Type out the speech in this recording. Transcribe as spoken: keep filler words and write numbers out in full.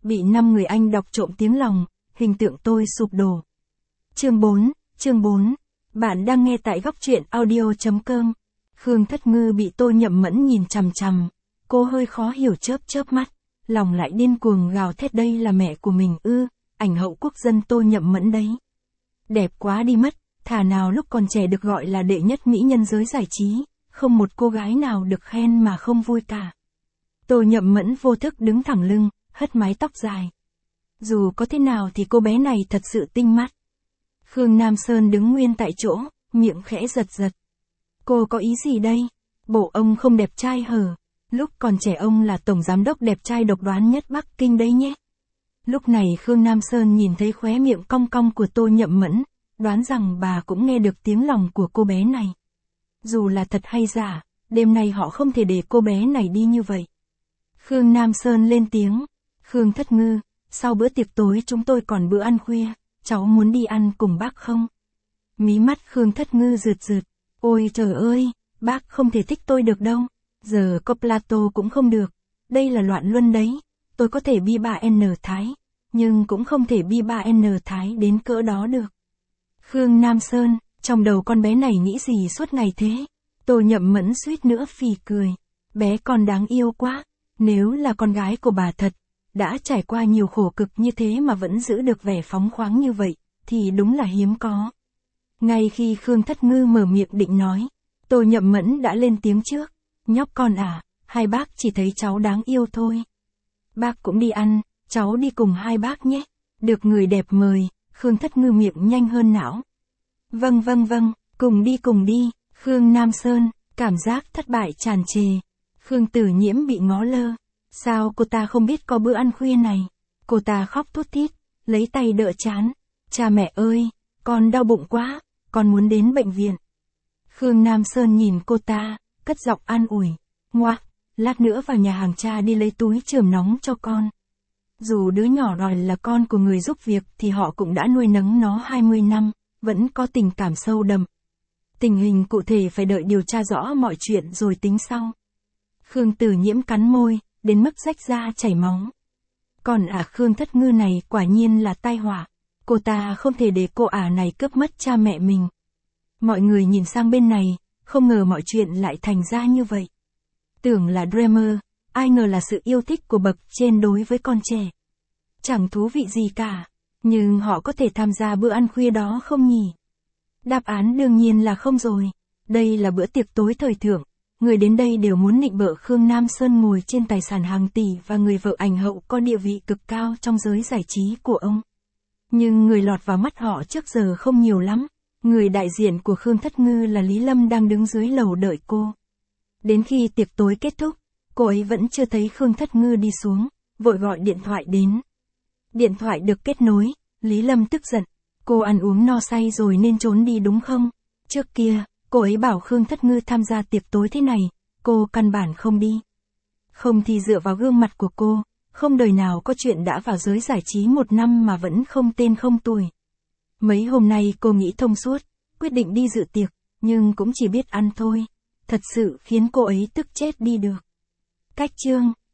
Bị năm người anh đọc trộm tiếng lòng, hình tượng tôi sụp đổ. Chương bốn, chương bốn. Bạn đang nghe tại góc truyện audio chấm com. Khương Thất Ngư bị Tô Nhậm Mẫn nhìn chằm chằm. Cô hơi khó hiểu chớp chớp mắt. Lòng lại điên cuồng gào thét, đây là mẹ của mình ư, ảnh hậu quốc dân Tô Nhậm Mẫn đấy. Đẹp quá đi mất, thà nào lúc còn trẻ được gọi là đệ nhất mỹ nhân giới giải trí, không một cô gái nào được khen mà không vui cả. Tô Nhậm Mẫn vô thức đứng thẳng lưng, hất mái tóc dài. Dù có thế nào thì cô bé này thật sự tinh mắt. Khương Nam Sơn đứng nguyên tại chỗ, miệng khẽ giật giật. Cô có ý gì đây? Bộ ông không đẹp trai hở? Lúc còn trẻ ông là tổng giám đốc đẹp trai độc đoán nhất Bắc Kinh đấy nhé. Lúc này Khương Nam Sơn nhìn thấy khóe miệng cong cong của Tô Nhậm Mẫn, đoán rằng bà cũng nghe được tiếng lòng của cô bé này. Dù là thật hay giả, đêm nay họ không thể để cô bé này đi như vậy. Khương Nam Sơn lên tiếng. Khương Thất Ngư, sau bữa tiệc tối chúng tôi còn bữa ăn khuya, cháu muốn đi ăn cùng bác không? Mí mắt Khương Thất Ngư rượt rượt. Ôi trời ơi, bác không thể thích tôi được đâu. Giờ có Plato cũng không được. Đây là loạn luân đấy. Tôi có thể bi ba N Thái, nhưng cũng không thể bi ba N Thái đến cỡ đó được. Khương Nam Sơn, trong đầu con bé này nghĩ gì suốt ngày thế? Tô Nhậm Mẫn suýt nữa phì cười. Bé con đáng yêu quá. Nếu là con gái của bà thật, đã trải qua nhiều khổ cực như thế mà vẫn giữ được vẻ phóng khoáng như vậy, thì đúng là hiếm có. Ngay khi Khương Thất Ngư mở miệng định nói, Tô Nhậm Mẫn đã lên tiếng trước. Nhóc con à, hai bác chỉ thấy cháu đáng yêu thôi. Bác cũng đi ăn, cháu đi cùng hai bác nhé. Được người đẹp mời, Khương Thất Ngư miệng nhanh hơn não. Vâng vâng vâng, cùng đi cùng đi. Khương Nam Sơn, cảm giác thất bại tràn trề. Khương Tử Nhiễm bị ngó lơ. Sao cô ta không biết có bữa ăn khuya này? Cô ta khóc thút thít, lấy tay đỡ trán. Cha mẹ ơi, con đau bụng quá, con muốn đến bệnh viện. Khương Nam Sơn nhìn cô ta, cất giọng an ủi. Ngoa, lát nữa vào nhà hàng cha đi lấy túi chườm nóng cho con. Dù đứa nhỏ đòi là con của người giúp việc thì họ cũng đã nuôi nấng nó hai mươi năm, vẫn có tình cảm sâu đậm. Tình hình cụ thể phải đợi điều tra rõ mọi chuyện rồi tính sau. Khương Tử Nhiễm cắn môi, đến mức rách da chảy máu. Còn ả Khương Thất Ngư này quả nhiên là tai họa. Cô ta không thể để cô ả này cướp mất cha mẹ mình. Mọi người nhìn sang bên này, không ngờ mọi chuyện lại thành ra như vậy. Tưởng là Dreamer, ai ngờ là sự yêu thích của bậc trên đối với con trẻ. Chẳng thú vị gì cả, nhưng họ có thể tham gia bữa ăn khuya đó không nhỉ? Đáp án đương nhiên là không rồi. Đây là bữa tiệc tối thời thượng. Người đến đây đều muốn nịnh bợ Khương Nam Sơn ngồi trên tài sản hàng tỷ và người vợ ảnh hậu có địa vị cực cao trong giới giải trí của ông. Nhưng người lọt vào mắt họ trước giờ không nhiều lắm. Người đại diện của Khương Thất Ngư là Lý Lâm đang đứng dưới lầu đợi cô. Đến khi tiệc tối kết thúc, cô ấy vẫn chưa thấy Khương Thất Ngư đi xuống, vội gọi điện thoại đến. Điện thoại được kết nối, Lý Lâm tức giận. Cô ăn uống no say rồi nên trốn đi đúng không? Trước kia, cô ấy bảo Khương Thất Ngư tham gia tiệc tối thế này, cô căn bản không đi. Không thì dựa vào gương mặt của cô, không đời nào có chuyện đã vào giới giải trí một năm mà vẫn không tên không tuổi. Mấy hôm nay cô nghĩ thông suốt, quyết định đi dự tiệc, nhưng cũng chỉ biết ăn thôi. Thật sự khiến cô ấy tức chết đi được. Cách chương